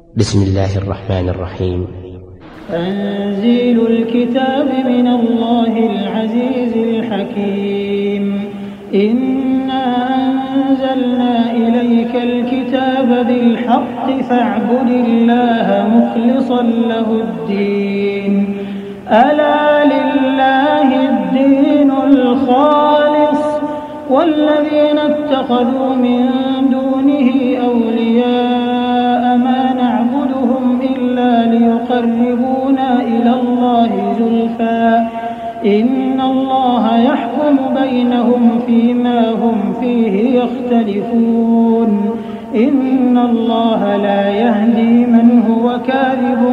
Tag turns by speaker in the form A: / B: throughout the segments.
A: بسم الله الرحمن الرحيم.
B: تنزيل الكتاب من الله العزيز الحكيم. إنا أنزلنا إليك الكتاب بالحق فاعبد الله مخلصا له الدين. ألا لله الدين الخالص والذين اتخذوا من دونه أولياء ما نعبدهم إلا ليقربونا إلى الله زلفى إن الله يحكم بينهم فيما هم فيه يختلفون. إن الله لا يهدي من هو كاذب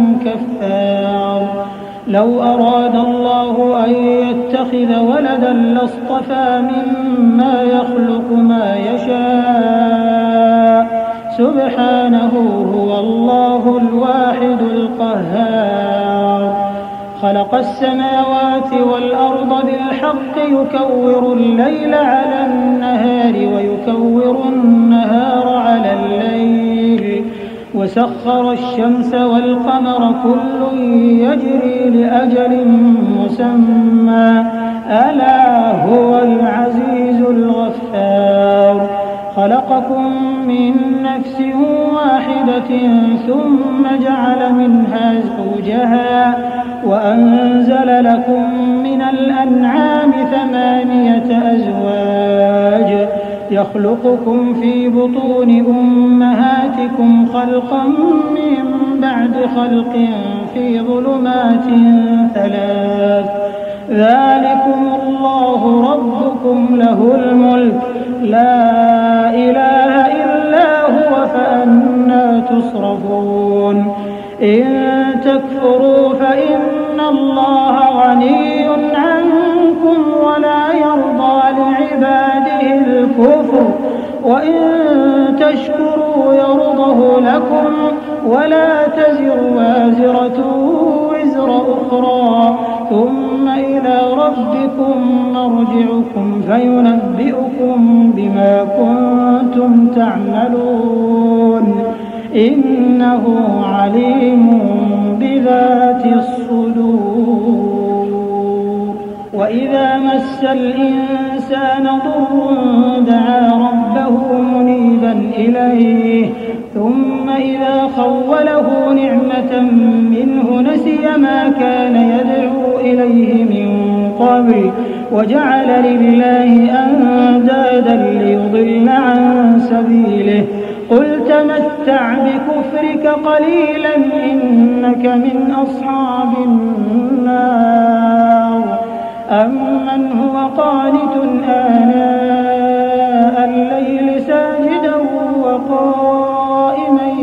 B: كفار. لو أراد الله أن يتخذ ولدا لاصطفى مما يخلق ما يشاء سبحانه هو الله الواحد القهار. خلق السماوات والأرض بالحق يكور الليل على النهار ويكور النهار على الليل وسخر الشمس والقمر كل يجري لأجل مسمى ألا هو العزيز الغفار. خلقكم من نفس واحدة ثم جعل منها زوجها وأنزل لكم من الأنعام 8 أزواج يخلقكم في بطون أمهاتكم خلقا من بعد خلق في ظلمات 3. ذلكم الله ربكم له الملك لا إله إلا هو فأنى تصرفون. إن تكفروا فإن الله غني عنكم ولا يرضى لعباده الكفر وإن تشكروا يرضه لكم ولا تزر وازرة وزر أخرى ثم إلى ربكم مرجعكم فينبئكم بما كنتم تعملون إنه عليم بذات الصدور. وإذا مس الإنسان ضر دعا ربه منيبا إليه ثم إذا خوله نعمة منه نسي ما كان يدعو إليه من قبل وجعل لله أندادا ليضل عن سبيله. قل تمتع بكفرك قليلا إنك من أصحاب النار. أمن هو قانت آناء الليل ساجدا وقائما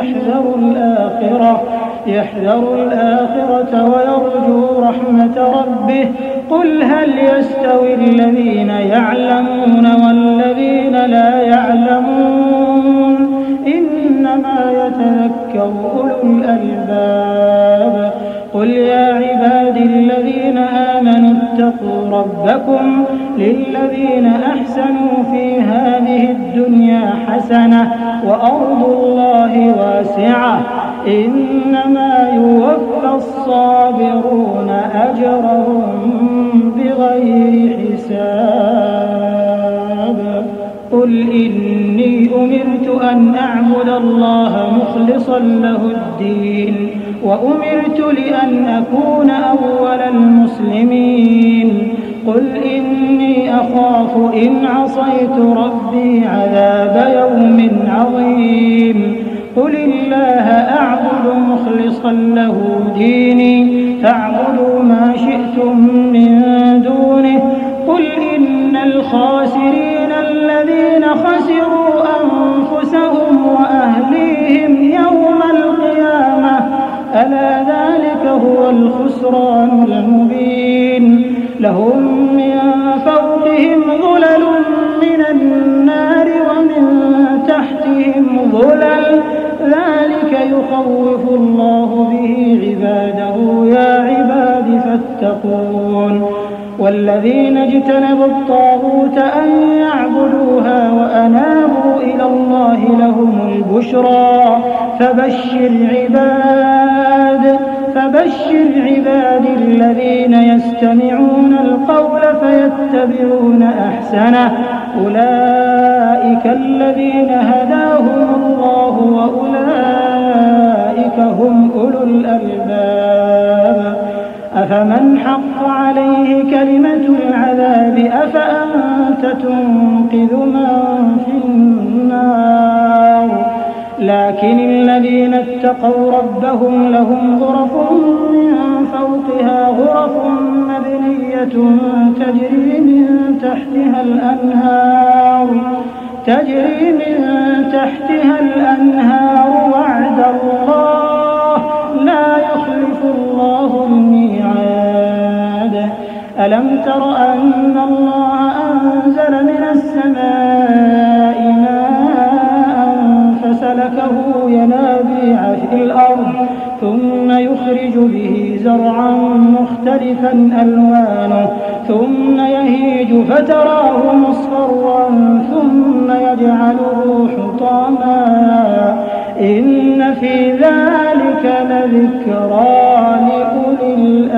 B: يحذر الآخرة ويرجو رحمة ربه. قل هل يستوي الذين يعلمون والذين لا يعلمون إنما يتذكر أولو الألباب. قل يا عبادي الذين آمنوا اتقوا ربكم للذين أحسنوا في هذه الدنيا حسنة وأرض الله واسعة إنما يوفى الصابرون أجرهم بغير حساب. قل إني أمرت أن أعبد الله مخلصا له الدين وأمرت لأن أكون أول المسلمين. قل إني أخاف إن عصيت ربي عذاب يوم عظيم. قل الله أعبد مخلصا له ديني فاعبدوا ما شئتم من دونه. قل إن الخاسرين الذين خسروا أنفسهم وأهليهم يوم القيامة ألا ذلك هو الخسران المبين. لهم من فوقهم ظلل من النار ومن تحتهم ظلل ذلك يخوف الله به عباده يا عباد فاتقون. والذين اجتنبوا الطاغوت أن يعبدوها وأنابوا إلى الله لهم البشرى فبشر عباد الذين يستمعون القول فيتبعون أحسنه أولئك الذين هداهم الله وأولئك هم أولو الألباب أفمن حق عليه كلمة العذاب أفأنت تنقذ من في النار لكن الذين اتقوا ربهم لهم غرف من فوقها غرف مبنية تجري من تحتها الأنهار وعد الله لا يخلف الله الميعاد ألم تر أن الله أنزل من السماء ماء فسلكه ينابيع في الأرض ثم يخرج به زرعا مختلفا ألوانه ثم يهيج فتراه مصفرا ثم يجعله حطاما إن في ذلك لذكرى لأولي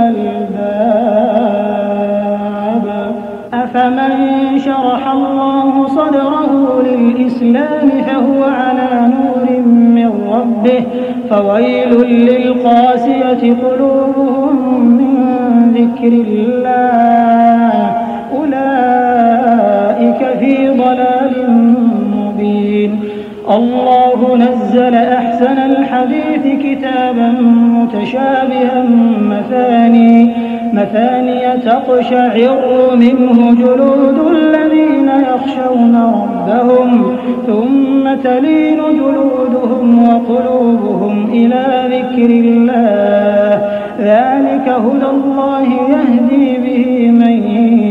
B: الألباب أفمن شرح الله صدره للإسلام فهو على نور من ربه فويل للقاسية قلوبهم من ذكر الله أولئك في ضلال مبين الله نزل أحسن الحديث كتابا متشابها مثانية تقشعر منه جلود الذين يخشون ربهم ثم تلين جلودهم وقلوبهم إلى ذكر الله ذلك هدى الله يهدي به من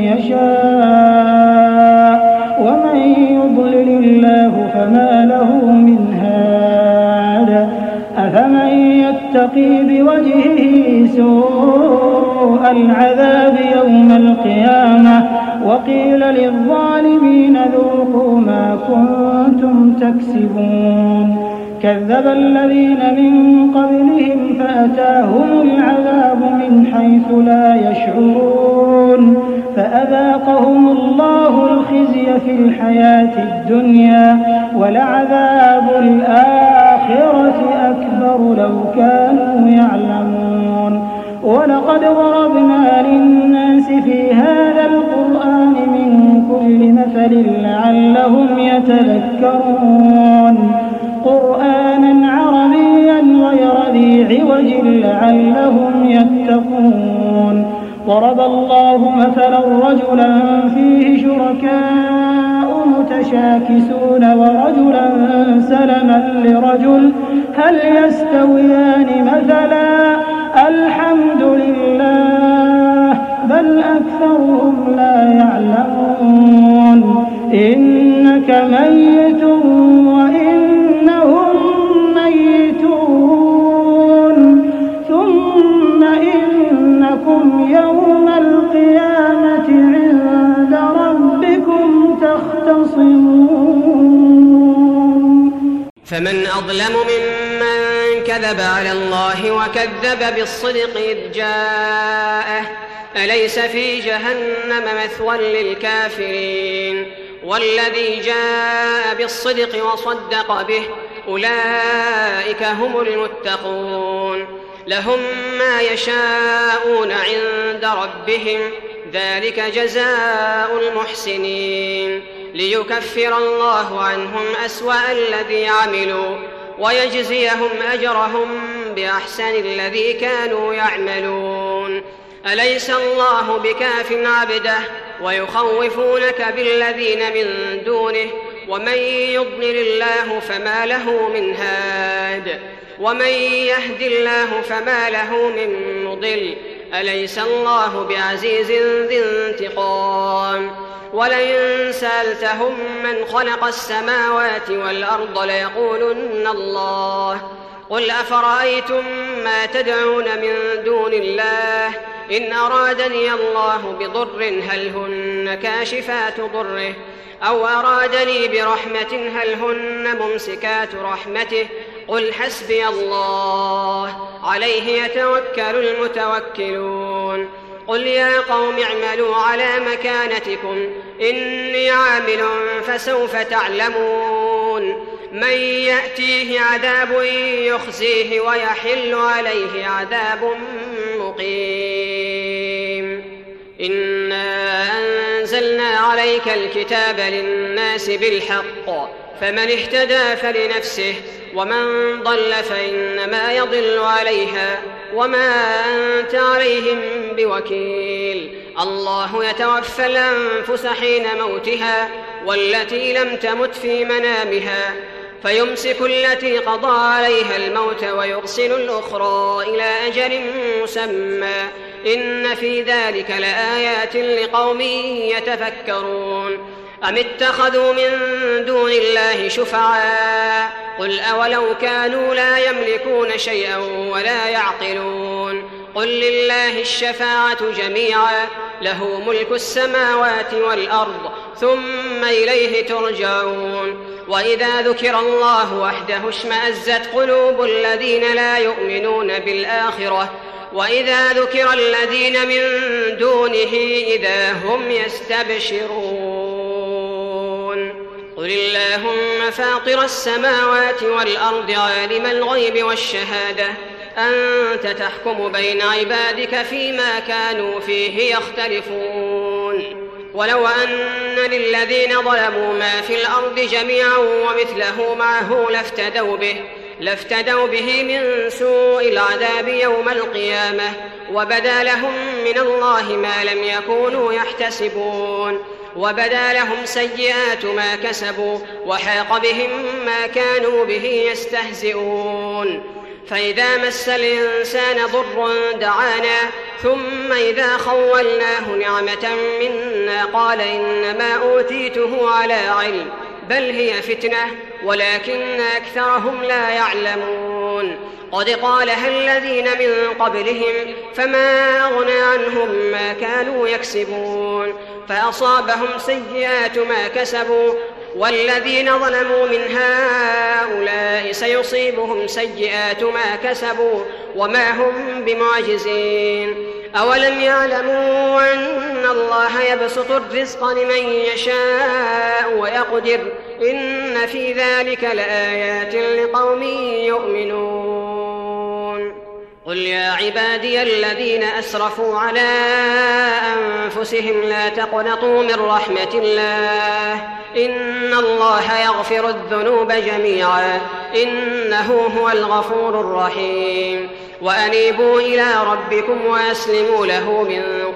B: يشاء ومن يضلل الله فما له من هاد أفمن يتقي بوجهه سوء العذاب يوم القيامة وقيل للظالمين ذوقوا ما كنتم تكسبون كذب الذين من قبلهم فأتاهم العذاب من حيث لا يشعرون فأذاقهم الله الخزي في الحياة الدنيا ولعذاب الآخرة أكبر لو كانوا يعلمون ولقد ضربنا للناس في هذا القرآن من كل مثل لعلهم يتذكرون قرآنا عربيا غير ذي عوج لعلهم يتقون ضرب الله مثلا رجلا فيه شركاء متشاكسون ورجلا سلما لرجل هل يستويان مثلا الحمد لله بل أكثرهم لا يعلمون إنك ميت وإنهم ميتون ثم إنكم يوم القيامة عند ربكم تختصمون
C: فمن أظلم ممن كذب على الله وكذب بالصدق إذ جاءه أليس في جهنم مثوى للكافرين والذي جاء بالصدق وصدق به أولئك هم المتقون لهم ما يشاءون عند ربهم ذلك جزاء المحسنين ليكفر الله عنهم أسوأ الذي عملوا ويجزيهم أجرهم بأحسن الذي كانوا يعملون أليس الله بكاف عبده ويخوفونك بالذين من دونه ومن يضلل الله فما له من هاد ومن يهد الله فما له من مضل أليس الله بعزيز ذي انتقام ولئن سألتهم من خلق السماوات والأرض ليقولن الله قل أفرأيتم ما تدعون من دون الله إن أرادني الله بضر هل هن كاشفات ضره أو أرادني برحمة هل هن ممسكات رحمته قل حسبي الله عليه يتوكل المتوكلون قل يا قوم اعملوا على مكانتكم إني عامل فسوف تعلمون من يأتيه عذاب يخزيه ويحل عليه عذاب مقيم إنا أنزلنا عليك الكتاب للناس بالحق فمن اهتدى فلنفسه ومن ضل فإنما يضل عليها وما أنت عليهم بوكيل الله يتوفى الأنفس حين موتها والتي لم تمت في منامها فيمسك التي قضى عليها الموت ويرسل الأخرى إلى أجل مسمى إن في ذلك لآيات لقوم يتفكرون أم اتخذوا من دون الله شفعاء قل أولو كانوا لا يملكون شيئا ولا يعقلون قل لله الشفاعة جميعا له ملك السماوات والأرض ثم إليه ترجعون وإذا ذكر الله وحده اشمأزت قلوب الذين لا يؤمنون بالآخرة وإذا ذكر الذين من دونه إذا هم يستبشرون قل اللهم فاطر السماوات والأرض عالم الغيب والشهادة أنت تحكم بين عبادك فيما كانوا فيه يختلفون ولو أن للذين ظلموا ما في الأرض جميعا ومثله معه لافتدوا به من سوء العذاب يوم القيامة وبدا لهم من الله ما لم يكونوا يحتسبون وبدا لهم سيئات ما كسبوا وحاق بهم ما كانوا به يستهزئون فإذا مس الإنسان ضر دعانا ثم إذا خولناه نعمة منا قال إنما أوتيته على علم بل هي فتنة ولكن أكثرهم لا يعلمون قد قالها الذين من قبلهم فما أغنى عنهم ما كانوا يكسبون فأصابهم سيئات ما كسبوا والذين ظلموا من هؤلاء سيصيبهم سيئات ما كسبوا وما هم بمعجزين أولم يعلموا أن الله يبسط الرزق لمن يشاء ويقدر إن في ذلك لآيات لقوم يؤمنون قل يا عبادي الذين أسرفوا على أنفسهم لا تقنطوا من رحمة الله إن الله يغفر الذنوب جميعا إنه هو الغفور الرحيم وأنيبوا إلى ربكم وأسلموا له من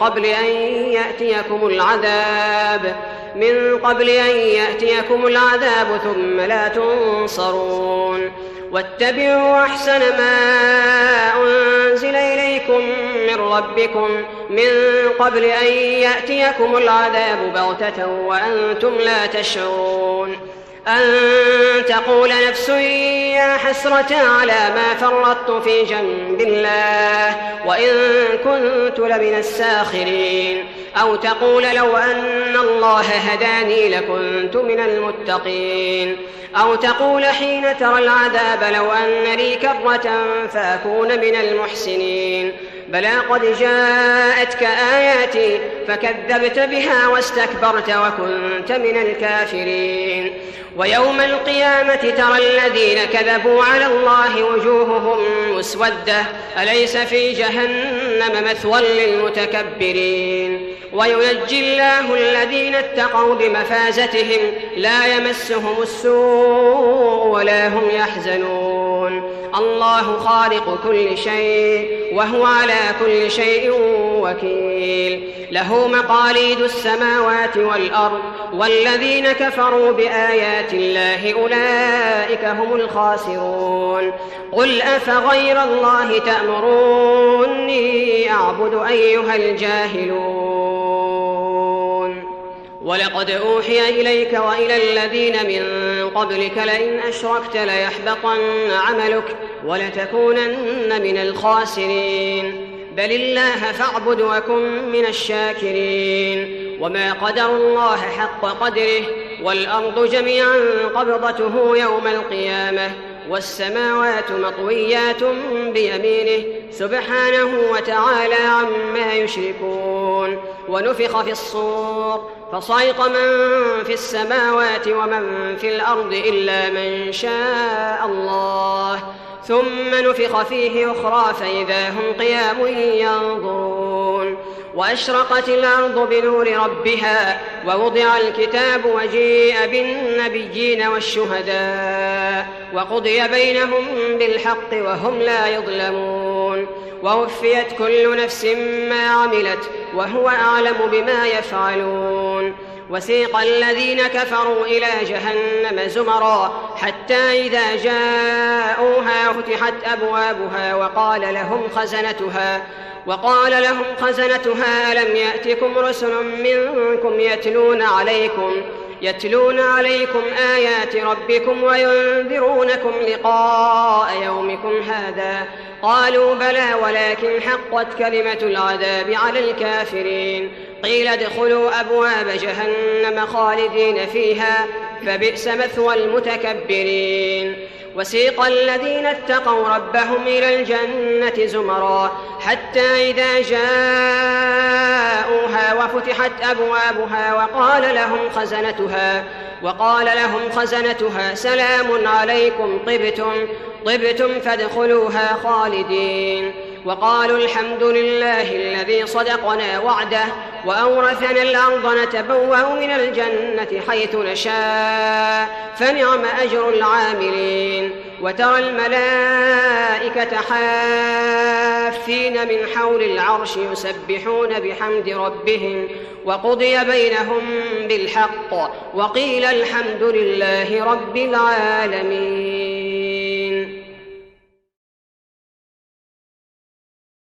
C: قبل أن يأتيكم العذاب ثم لا تنصرون واتبعوا أحسن ما أنزل إليكم من ربكم من قبل أن يأتيكم العذاب بغتة وأنتم لا تشعرون أن تقول نفس يا حسرة على ما فرطت في جنب الله وإن كنت لمن الساخرين أو تقول لو أن الله هداني لكنت من المتقين أو تقول حين ترى العذاب لو أن لي كرة فأكون من المحسنين بلى قد جاءتك آياتي فكذبت بها واستكبرت وكنت من الكافرين ويوم القيامة ترى الذين كذبوا على الله وجوههم مسودة أليس في جهنم مثوى للمتكبرين وينجي الله الذين اتقوا بمفازتهم لا يمسهم السوء ولا هم يحزنون الله خالق كل شيء وهو على كل شيء وكيل له مقاليد السماوات والأرض والذين كفروا بآيات الله أولئك هم الخاسرون قل أفغير الله تأمروني أعبد أيها الجاهلون ولقد أوحي إليك وإلى الذين من قبلك لئن أشركت ليحبطن عملك ولتكونن من الخاسرين بل الله فاعبد وكن من الشاكرين وما قدروا الله حق قدره والأرض جميعا قبضته يوم القيامة والسماوات مطويات بيمينه سبحانه وتعالى عما يشركون. ونفخ في الصور فصعق من في السماوات ومن في الأرض إلا من شاء الله ثم نفخ فيه أخرى فإذا هم قيام ينظرون. وأشرقت الأرض بنور ربها ووضع الكتاب وجيء بالنبيين والشهداء وقضي بينهم بالحق وهم لا يظلمون. ووفيت كل نفس ما عملت وهو أعلم بما يفعلون. وسيق الذين كفروا إلى جهنم زمرا حتى إذا جاءوها فتحت أبوابها وقال لهم خزنتها ألم يأتكم رسل منكم يتلون عليكم آيات ربكم وينذرونكم لقاء يومكم هذا؟ قالوا بلى ولكن حقت كلمة العذاب على الكافرين. قيل ادخلوا أبواب جهنم خالدين فيها فبئس مثوى المتكبرين. وسيق الذين اتقوا ربهم إلى الجنة زمرا حتى إذا جاءوها وفتحت أبوابها وقال لهم خزنتها سلام عليكم طبتم فادخلوها خالدين. وقالوا الحمد لله الذي صدقنا وعده وأورثنا الأرض نتبوأ من الجنة حيث نشاء فنعم أجر العاملين. وترى الملائكة حافين من حول العرش يسبحون بحمد ربهم وقضي بينهم بالحق وقيل الحمد لله رب العالمين.